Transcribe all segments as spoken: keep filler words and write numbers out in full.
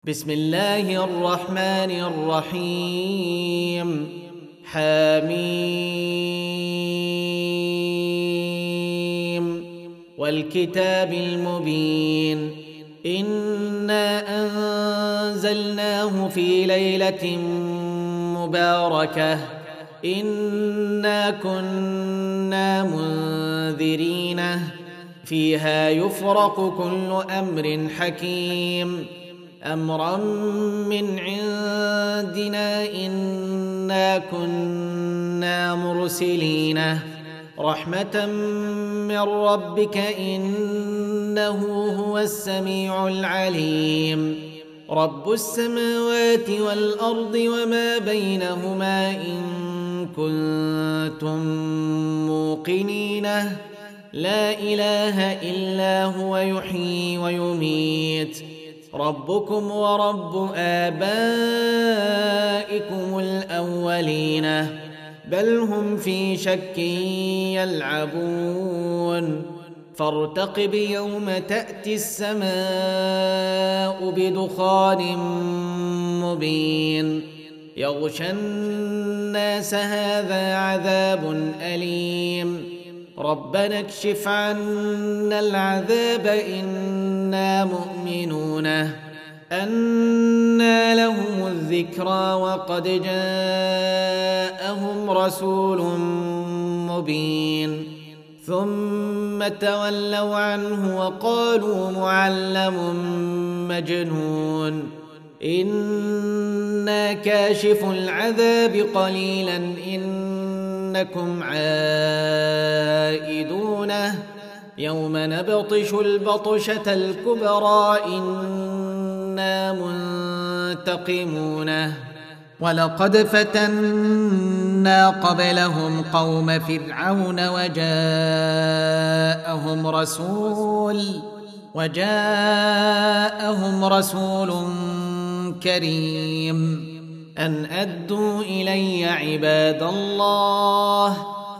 بسم الله الرحمن الرحيم. حميم والكتاب المبين. إنا أنزلناه في ليلة مباركة إنا كنا منذرين فيها يفرق كل أمر حكيم أمرا من عندنا إنا كنا مرسلين رحمة من ربك إنه هو السميع العليم. رب السماوات والأرض وما بينهما إن كنتم موقنين لا إله إلا هو يحيي ويميت. ربكم ورب آبائكم الأولين بل هم في شك يلعبون. فارتقب يوم تأتي السماء بدخان مبين يغشى الناس هذا عذاب أليم. ربنا اكشف عنا العذاب إنا مؤمنون. أنى لهم الذكرى وقد جاءهم رسول مبين ثم تولوا عنه وقالوا معلم مجنون. إنا كاشف العذاب قليلا إنكم عائدون يوم نبطش البطشة الكبرى إنا منتقمون. ولقد فتنا قبلهم قوم فرعون وجاءهم رسول وجاءهم رسول كريم أن أدوا إلي عباد الله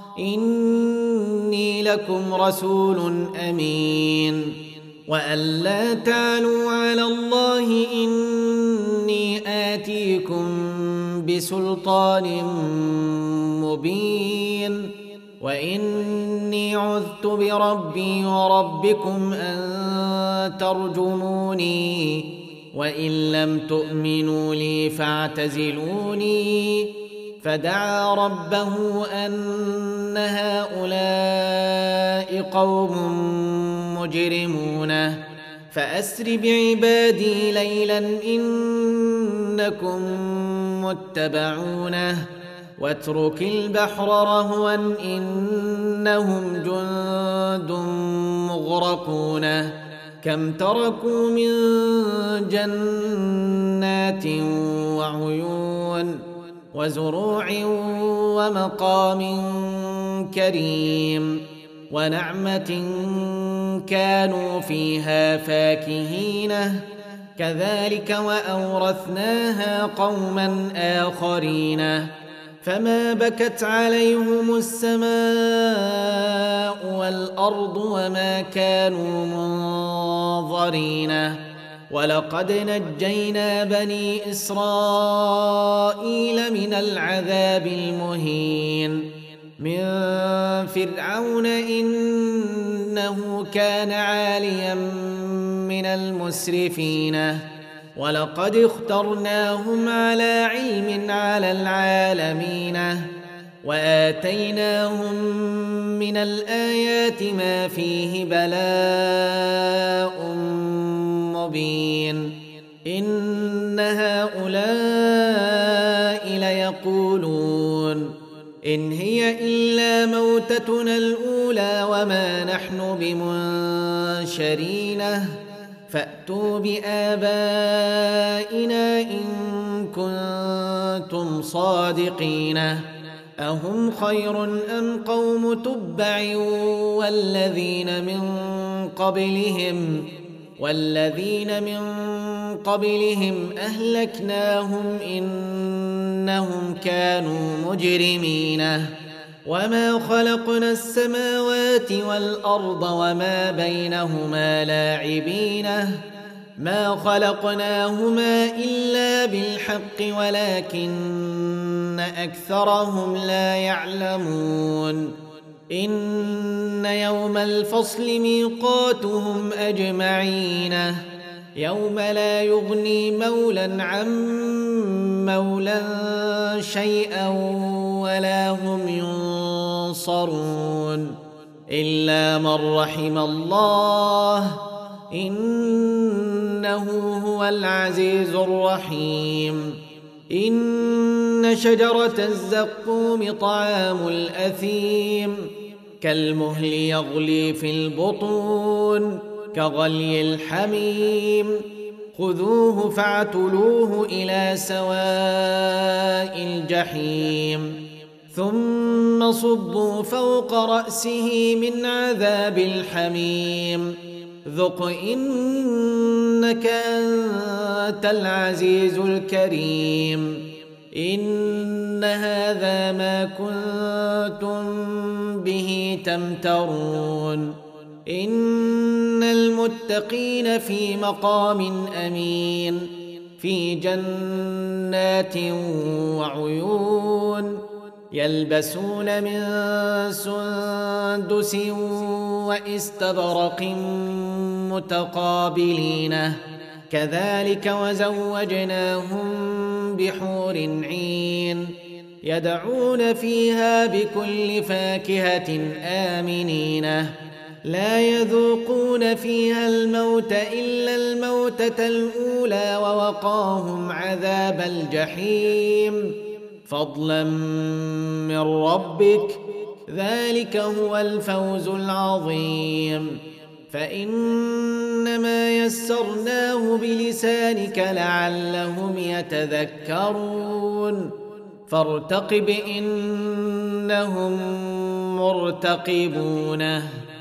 إني لكم رسول أمين وأن لا تعلوا على الله إني آتيكم بسلطان مبين وإني عذت بربي وربكم أن ترجموني وإن لم تؤمنوا لي فاعتزلوني. فدعا ربه أن هؤلاء قوم مجرمون فأسر بعبادي ليلا إنكم متبعون واترك البحر رهوا إنهم جند مغرقون. كم تركوا من جنات وعيون وزروع ومقام كريم ونعمة كانوا فيها فاكهين كذلك وأورثناها قوما آخرين. فما بكت عليهم السماء والأرض وما كانوا منظرين. ولقد نجينا بني إسرائيل من العذاب المهين من فرعون إنه كان عاليا من المسرفين. ولقد اخترناهم على علم على العالمين وآتيناهم من الآيات ما فيه بلاء مبين. إن هؤلاء ليقولون إن هي إلا موتتنا الأولى وما نحن بمنشرين فأتوا بآبائنا إن كنتم صادقين. أهم خير أم قوم تبع والذين من قبلهم والذين من قبلهم أهلكناهم إنهم كانوا مجرمين. وما خلقنا السماوات والأرض وما بينهما لاعبين ما خلقناهما إلا بالحق ولكن أكثرهم لا يعلمون إن يوم الفصل ميقاتهم أجمعين يوم لا يغني مولى عن مولى شيئا ولا هم ينصرون إلا من رحم الله إنه هو العزيز الرحيم إن شجرة الزقوم طعام الأثيم كالمهل يغلي في البطون كغلي الحميم خذوه فاعتلوه إلى سواء الجحيم ثم صبوا فوق رأسه من عذاب الحميم ذق إنك أنت العزيز الكريم إن هذا ما كنتم به تمترون إن المتقين في مقام أمين في جنات وعيون يلبسون من سندس واستبرق متقابلين كذلك وزوجناهم بحور عين يدعون فيها بكل فاكهة آمنين لا يذوقون فيها الموت إلا الموتة الأولى ووقاهم عذاب الجحيم فضلا من ربك ذلك هو الفوز العظيم فإنما يسرناه بلسانك لعلهم يتذكرون فارتقب إنهم مرتقبون